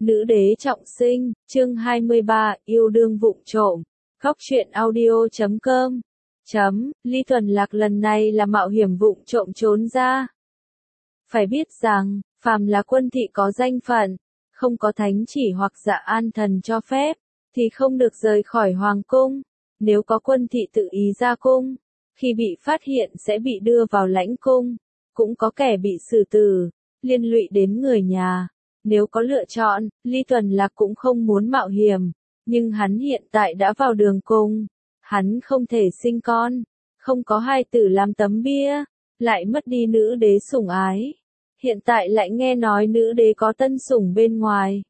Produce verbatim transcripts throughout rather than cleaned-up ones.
Nữ đế trọng sinh, chương hai mươi ba, yêu đương vụng trộm. Góc truyện audio chấm com. Chấm, Ly Tuần Lạc lần này là mạo hiểm vụng trộm trốn ra. Phải biết rằng, phàm là quân thị có danh phận, không có thánh chỉ hoặc dạ an thần cho phép, thì không được rời khỏi hoàng cung. Nếu có quân thị tự ý ra cung, khi bị phát hiện sẽ bị đưa vào lãnh cung, cũng có kẻ bị xử tử, liên lụy đến người nhà. Nếu có lựa chọn, Ly Tuần Lạc cũng không muốn mạo hiểm, nhưng hắn hiện tại đã vào đường cùng. Hắn không thể sinh con, không có hài tử làm tấm bia, lại mất đi nữ đế sủng ái. Hiện tại lại nghe nói nữ đế có tân sủng bên ngoài.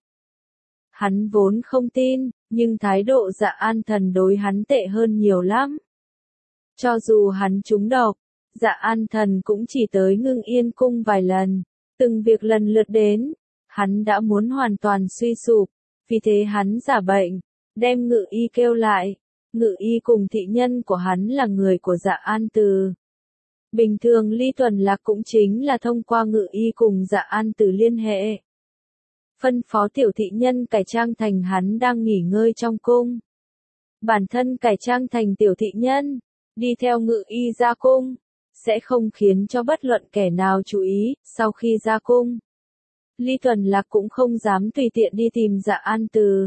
Hắn vốn không tin, nhưng thái độ Dạ An Thần đối hắn tệ hơn nhiều lắm. Cho dù hắn trúng độc, Dạ An Thần cũng chỉ tới Ngưng Yên cung vài lần, từng việc lần lượt đến. Hắn đã muốn hoàn toàn suy sụp, vì thế hắn giả bệnh, đem Ngự Y kêu lại. Ngự Y cùng thị nhân của hắn là người của Dạ An Từ. Bình thường Ly Tuần Lạc cũng chính là thông qua Ngự Y cùng Dạ An Từ liên hệ. Phân phó tiểu thị nhân cải trang thành hắn đang nghỉ ngơi trong cung. Bản thân cải trang thành tiểu thị nhân, đi theo Ngự Y ra cung, sẽ không khiến cho bất luận kẻ nào chú ý. Sau khi ra cung, Ly Tuần Lạc cũng không dám tùy tiện đi tìm Dạ An Từ.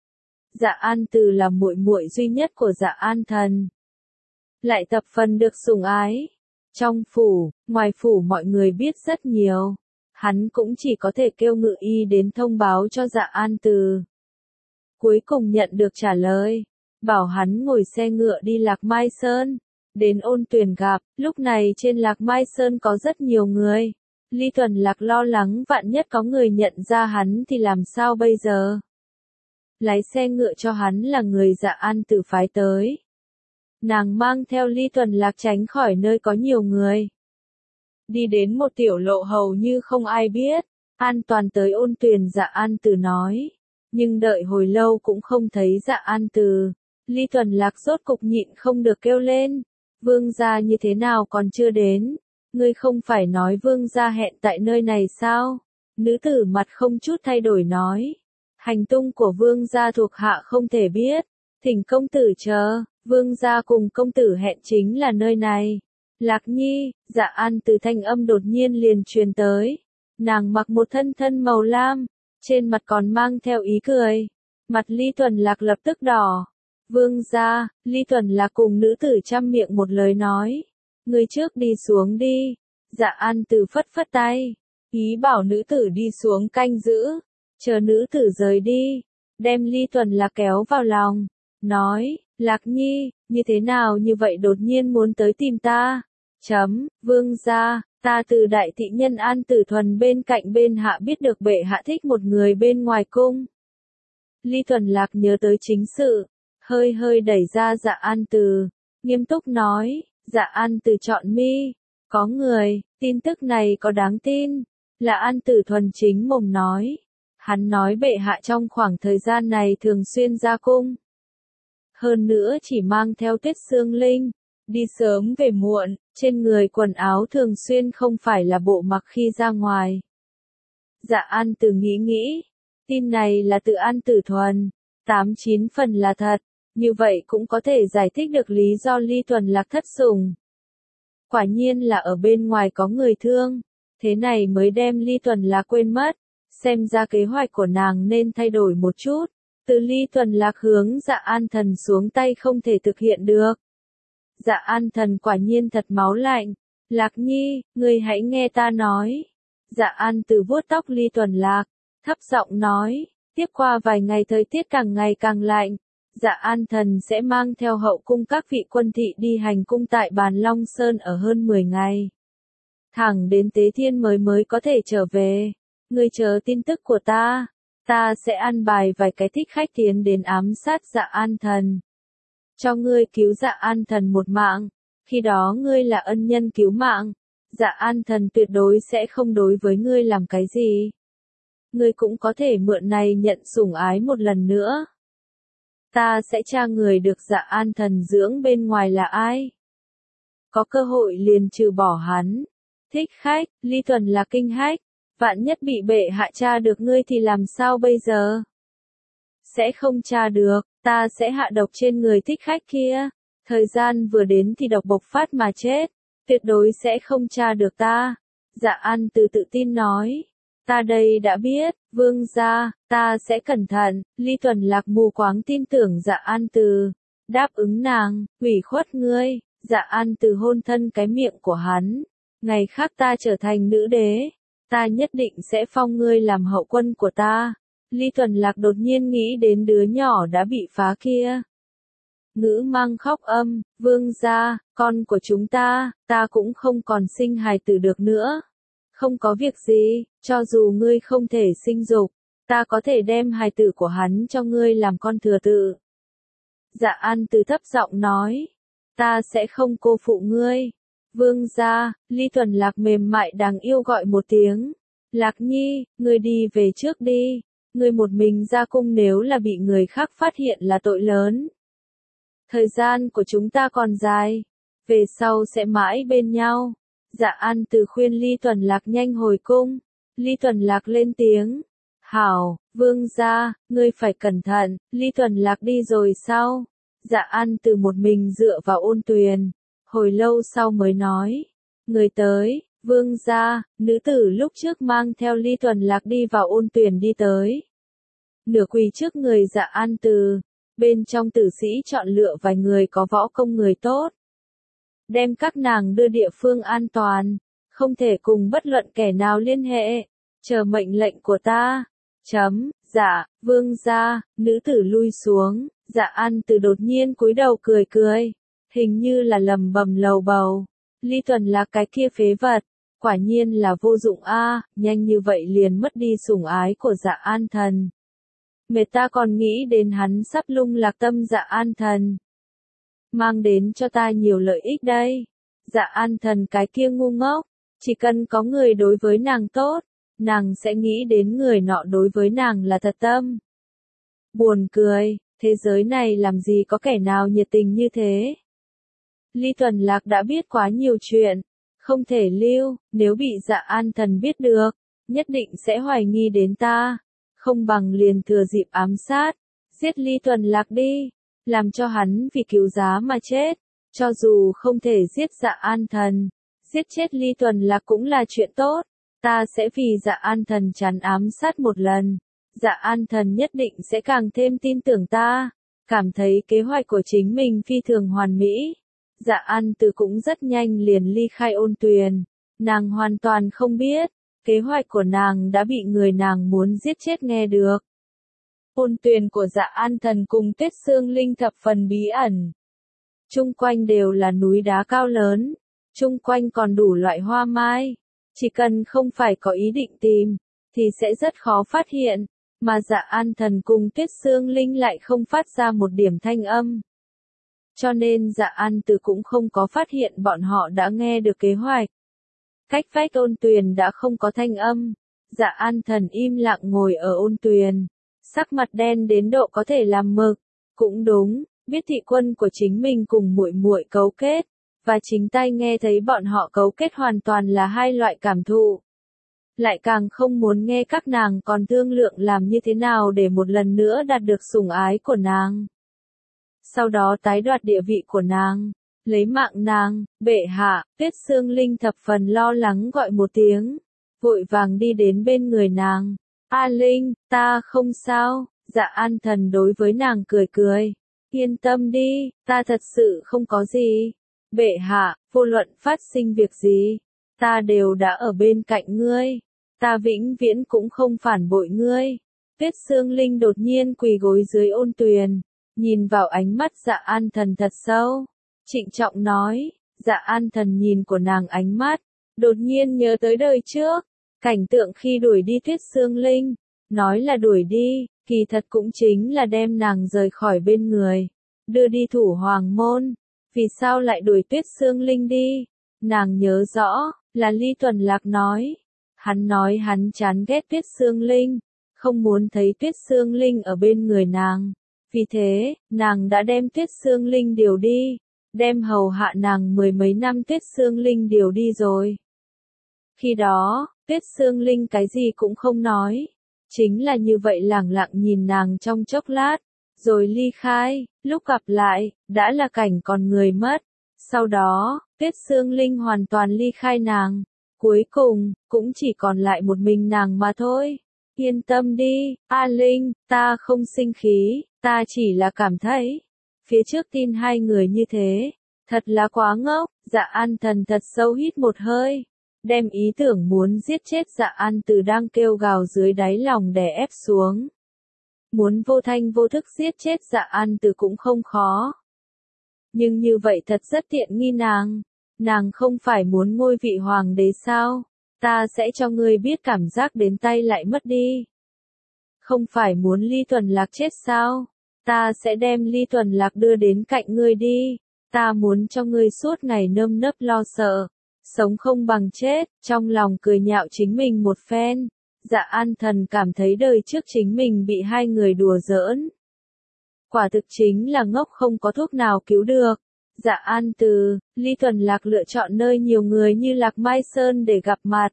Dạ An Từ là muội muội duy nhất của Dạ An Thần, lại tập phần được sủng ái. Trong phủ, ngoài phủ mọi người biết rất nhiều, hắn cũng chỉ có thể kêu Ngự Y đến thông báo cho Dạ An Từ. Cuối cùng nhận được trả lời, bảo hắn ngồi xe ngựa đi Lạc Mai Sơn, đến Ôn Tuyền gặp. Lúc này trên Lạc Mai Sơn có rất nhiều người. Ly Tuần Lạc lo lắng vạn nhất có người nhận ra hắn thì làm sao bây giờ. Lái xe ngựa cho hắn là người Dạ An Từ phái tới. Nàng mang theo Ly Tuần Lạc tránh khỏi nơi có nhiều người. Đi đến một tiểu lộ hầu như không ai biết, an toàn tới Ôn Tuyền. Dạ An Từ nói. Nhưng đợi hồi lâu cũng không thấy Dạ An Từ. Ly Tuần Lạc rốt cục nhịn không được kêu lên. Vương gia như thế nào còn chưa đến? Ngươi không phải nói vương gia hẹn tại nơi này sao? Nữ tử mặt không chút thay đổi nói. Hành tung của vương gia thuộc hạ không thể biết. Thỉnh công tử chờ, vương gia cùng công tử hẹn chính là nơi này. Lạc Nhi, Dạ An Từ thanh âm đột nhiên liền truyền tới. Nàng mặc một thân thân màu lam, trên mặt còn mang theo ý cười. Mặt Ly Tuần Lạc lập tức đỏ. Vương gia, Ly Tuần Lạc cùng nữ tử trăm miệng một lời nói. Người trước đi xuống đi. Dạ An Từ phất phất tay, ý bảo nữ tử đi xuống canh giữ, chờ nữ tử rời đi, đem Ly Tuần Lạc kéo vào lòng, nói, Lạc Nhi, như thế nào như vậy đột nhiên muốn tới tìm ta? Chấm, vương gia, ta từ đại thị nhân An Tử Thuần bên cạnh bên hạ biết được bệ hạ thích một người bên ngoài cung. Ly Tuần Lạc nhớ tới chính sự, hơi hơi đẩy ra Dạ An Từ, nghiêm túc nói. Dạ An Từ chọn mi, có người, tin tức này có đáng tin, là An Tử Thuần chính mồm nói. Hắn nói bệ hạ trong khoảng thời gian này thường xuyên ra cung. Hơn nữa chỉ mang theo Tuyết Sương Linh, đi sớm về muộn, trên người quần áo thường xuyên không phải là bộ mặc khi ra ngoài. Dạ An Từ nghĩ nghĩ, tin này là từ An Tử Thuần, tám chín phần là thật. Như vậy cũng có thể giải thích được lý do Ly Tuần Lạc thất sủng. Quả nhiên là ở bên ngoài có người thương, thế này mới đem Ly Tuần Lạc quên mất, xem ra kế hoạch của nàng nên thay đổi một chút, từ Ly Tuần Lạc hướng Dạ An Thần xuống tay không thể thực hiện được. Dạ An Thần quả nhiên thật máu lạnh, Lạc Nhi, ngươi hãy nghe ta nói. Dạ An Từ vuốt tóc Ly Tuần Lạc, thấp giọng nói, tiếp qua vài ngày thời tiết càng ngày càng lạnh. Dạ An Thần sẽ mang theo hậu cung các vị quân thị đi hành cung tại Bàn Long Sơn ở hơn mười ngày. Thẳng đến Tế Thiên mới mới có thể trở về. Ngươi chờ tin tức của ta. Ta sẽ an bài vài cái thích khách tiến đến ám sát Dạ An Thần. Cho ngươi cứu Dạ An Thần một mạng. Khi đó ngươi là ân nhân cứu mạng. Dạ An Thần tuyệt đối sẽ không đối với ngươi làm cái gì. Ngươi cũng có thể mượn này nhận sủng ái một lần nữa. Ta sẽ tra người được Dạ An Thần dưỡng bên ngoài là ai. Có cơ hội liền trừ bỏ hắn. Thích khách, Ly Tuần là kinh hách. Vạn nhất bị bệ hạ tra được ngươi thì làm sao bây giờ? Sẽ không tra được, ta sẽ hạ độc trên người thích khách kia. Thời gian vừa đến thì độc bộc phát mà chết, tuyệt đối sẽ không tra được ta. Dạ An Từ tự tin nói. Ta đây đã biết, vương gia, ta sẽ cẩn thận. Ly Tuần Lạc mù quáng tin tưởng Dạ An Từ, đáp ứng nàng, ủy khuất ngươi. Dạ An Từ hôn thân cái miệng của hắn. Ngày khác ta trở thành nữ đế, ta nhất định sẽ phong ngươi làm hậu quân của ta. Ly Tuần Lạc đột nhiên nghĩ đến đứa nhỏ đã bị phá kia. Ngữ mang khóc âm, vương gia, con của chúng ta, ta cũng không còn sinh hài tử được nữa. Không có việc gì, cho dù ngươi không thể sinh dục, ta có thể đem hài tử của hắn cho ngươi làm con thừa tự. Dạ An Từ thấp giọng nói, ta sẽ không cô phụ ngươi. Vương gia, Ly Tuần Lạc mềm mại đáng yêu gọi một tiếng. Lạc Nhi, ngươi đi về trước đi. Ngươi một mình ra cung nếu là bị người khác phát hiện là tội lớn. Thời gian của chúng ta còn dài, về sau sẽ mãi bên nhau. Dạ An Từ khuyên Ly Tuần Lạc nhanh hồi cung. Ly Tuần Lạc lên tiếng. Hảo, vương gia, ngươi phải cẩn thận. Ly Tuần Lạc đi rồi sao? Dạ An Từ một mình dựa vào ôn tuyền. Hồi lâu sau mới nói. Người tới, vương gia, nữ tử lúc trước mang theo Ly Tuần Lạc đi vào ôn tuyền đi tới. Nửa quỳ trước người Dạ An Từ. Bên trong tử sĩ chọn lựa vài người có võ công người tốt. Đem các nàng đưa địa phương an toàn. Không thể cùng bất luận kẻ nào liên hệ. Chờ mệnh lệnh của ta. Chấm, dạ, vương gia, nữ tử lui xuống. Dạ An Từ đột nhiên cúi đầu cười cười. Hình như là lầm bầm lầu bầu. Ly Tuần là cái kia phế vật. Quả nhiên là vô dụng a, nhanh như vậy liền mất đi sủng ái của Dạ An Thần. Mệt ta còn nghĩ đến hắn sắp lung lạc tâm Dạ An Thần. Mang đến cho ta nhiều lợi ích đây. Dạ An Thần cái kia ngu ngốc. Chỉ cần có người đối với nàng tốt, nàng sẽ nghĩ đến người nọ đối với nàng là thật tâm. Buồn cười, thế giới này làm gì có kẻ nào nhiệt tình như thế. Ly Tuần Lạc đã biết quá nhiều chuyện, không thể lưu, nếu bị Dạ An Thần biết được, nhất định sẽ hoài nghi đến ta, không bằng liền thừa dịp ám sát, giết Ly Tuần Lạc đi, làm cho hắn vì cứu giá mà chết, cho dù không thể giết Dạ An Thần, giết chết Ly Tuần Lạc cũng là chuyện tốt, ta sẽ vì Dạ An Thần chán ám sát một lần, Dạ An Thần nhất định sẽ càng thêm tin tưởng ta, cảm thấy kế hoạch của chính mình phi thường hoàn mỹ. Dạ An Từ cũng rất nhanh liền ly khai ôn tuyền, nàng hoàn toàn không biết, kế hoạch của nàng đã bị người nàng muốn giết chết nghe được. Ôn tuyền của Dạ An Thần cùng Tuyết Xương Linh thập phần bí ẩn. Trung quanh đều là núi đá cao lớn, trung quanh còn đủ loại hoa mai, chỉ cần không phải có ý định tìm, thì sẽ rất khó phát hiện, mà Dạ An Thần cùng Tuyết Xương Linh lại không phát ra một điểm thanh âm. Cho nên Dạ An Từ cũng không có phát hiện bọn họ đã nghe được kế hoạch. Cách vách ôn tuyền đã không có thanh âm. Dạ An Thần im lặng ngồi ở ôn tuyền. Sắc mặt đen đến độ có thể làm mực. Cũng đúng, biết thị quân của chính mình cùng muội muội cấu kết. Và chính tay nghe thấy bọn họ cấu kết hoàn toàn là hai loại cảm thụ. Lại càng không muốn nghe các nàng còn thương lượng làm như thế nào để một lần nữa đạt được sủng ái của nàng. Sau đó tái đoạt địa vị của nàng, lấy mạng nàng, bệ hạ. Tuyết Xương Linh thập phần lo lắng gọi một tiếng, vội vàng đi đến bên người nàng. A Linh, ta không sao. Dạ An Thần đối với nàng cười cười. Yên tâm đi, ta thật sự không có gì. Bệ hạ, vô luận phát sinh việc gì, ta đều đã ở bên cạnh ngươi. Ta vĩnh viễn cũng không phản bội ngươi. Tuyết Xương Linh đột nhiên quỳ gối dưới ôn tuyền. Nhìn vào ánh mắt Dạ An Thần thật sâu, trịnh trọng nói. Dạ An Thần nhìn của nàng ánh mắt, đột nhiên nhớ tới đời trước, cảnh tượng khi đuổi đi Tuyết Xương Linh, nói là đuổi đi, kỳ thật cũng chính là đem nàng rời khỏi bên người, đưa đi thủ hoàng môn. Vì sao lại đuổi Tuyết Xương Linh đi? Nàng nhớ rõ, là Ly Tuần Lạc nói. Hắn nói hắn chán ghét Tuyết Xương Linh, không muốn thấy Tuyết Xương Linh ở bên người nàng. Vì thế, nàng đã đem Tuyết Xương Linh điều đi, đem hầu hạ nàng mười mấy năm Tuyết Xương Linh điều đi rồi. Khi đó, Tuyết Sương Linh cái gì cũng không nói. Chính là như vậy lẳng lặng nhìn nàng trong chốc lát, rồi ly khai, lúc gặp lại, đã là cảnh còn người mất. Sau đó, Tuyết Sương Linh hoàn toàn ly khai nàng. Cuối cùng, cũng chỉ còn lại một mình nàng mà thôi. Yên tâm đi, A Linh, ta không sinh khí, ta chỉ là cảm thấy. Phía trước tin hai người như thế, thật là quá ngốc. Dạ An Thần thật sâu hít một hơi, đem ý tưởng muốn giết chết Dạ An Từ đang kêu gào dưới đáy lòng đè ép xuống. Muốn vô thanh vô thức giết chết Dạ An Từ cũng không khó. Nhưng như vậy thật rất tiện nghi nàng. Nàng không phải muốn ngôi vị hoàng đế sao? Ta sẽ cho ngươi biết cảm giác đến tay lại mất đi. Không phải muốn Ly Tuần Lạc chết sao? Ta sẽ đem Ly Tuần Lạc đưa đến cạnh ngươi đi. Ta muốn cho ngươi suốt ngày nơm nớp lo sợ, sống không bằng chết, trong lòng cười nhạo chính mình một phen. Dạ An Thần cảm thấy đời trước chính mình bị hai người đùa giỡn. Quả thực chính là ngốc không có thuốc nào cứu được. Dạ An Từ, Ly Tuần Lạc lựa chọn nơi nhiều người như Lạc Mai Sơn để gặp mặt.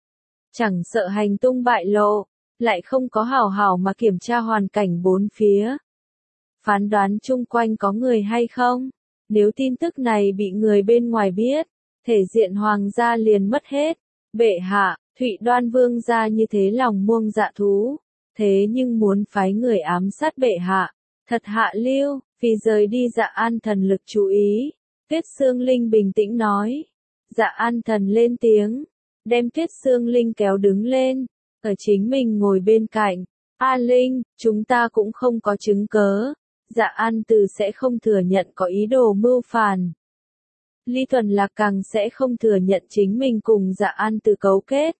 Chẳng sợ hành tung bại lộ, lại không có hảo hảo mà kiểm tra hoàn cảnh bốn phía. Phán đoán chung quanh có người hay không? Nếu tin tức này bị người bên ngoài biết, thể diện hoàng gia liền mất hết. Bệ hạ, Thụy Đoan Vương gia như thế lòng muông dạ thú, thế nhưng muốn phái người ám sát bệ hạ, thật hạ lưu. Vì rời đi Dạ An Thần lực chú ý, Tuyết Sương Linh bình tĩnh nói. Dạ An Thần lên tiếng, đem Tuyết Sương Linh kéo đứng lên, ở chính mình ngồi bên cạnh. A Linh, chúng ta cũng không có chứng cớ. Dạ An Từ sẽ không thừa nhận có ý đồ mưu phản. Ly Tuần Lạc càng sẽ không thừa nhận chính mình cùng Dạ An Từ cấu kết.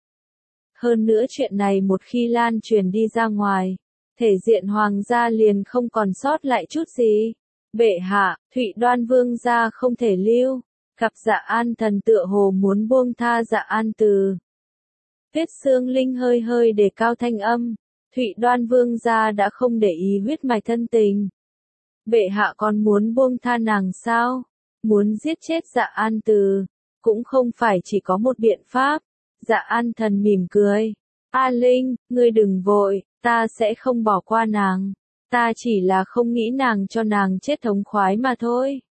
Hơn nữa chuyện này một khi lan truyền đi ra ngoài, thể diện hoàng gia liền không còn sót lại chút gì. Bệ hạ, Thụy Đoan Vương gia không thể lưu. Gặp Dạ An Thần tựa hồ muốn buông tha Dạ An Từ. Tuyết Sương Linh hơi hơi đề cao thanh âm. Thụy Đoan Vương gia đã không để ý huyết mạch thân tình. Bệ hạ còn muốn buông tha nàng sao? Muốn giết chết Dạ An Từ, cũng không phải chỉ có một biện pháp. Dạ An Thần mỉm cười. A Linh, ngươi đừng vội, ta sẽ không bỏ qua nàng. Ta chỉ là không nghĩ nàng cho nàng chết thống khoái mà thôi.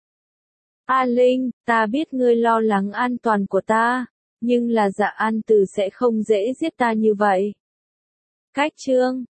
A Linh, ta biết ngươi lo lắng an toàn của ta, nhưng là Dạ An Từ sẽ không dễ giết ta như vậy. Cách chương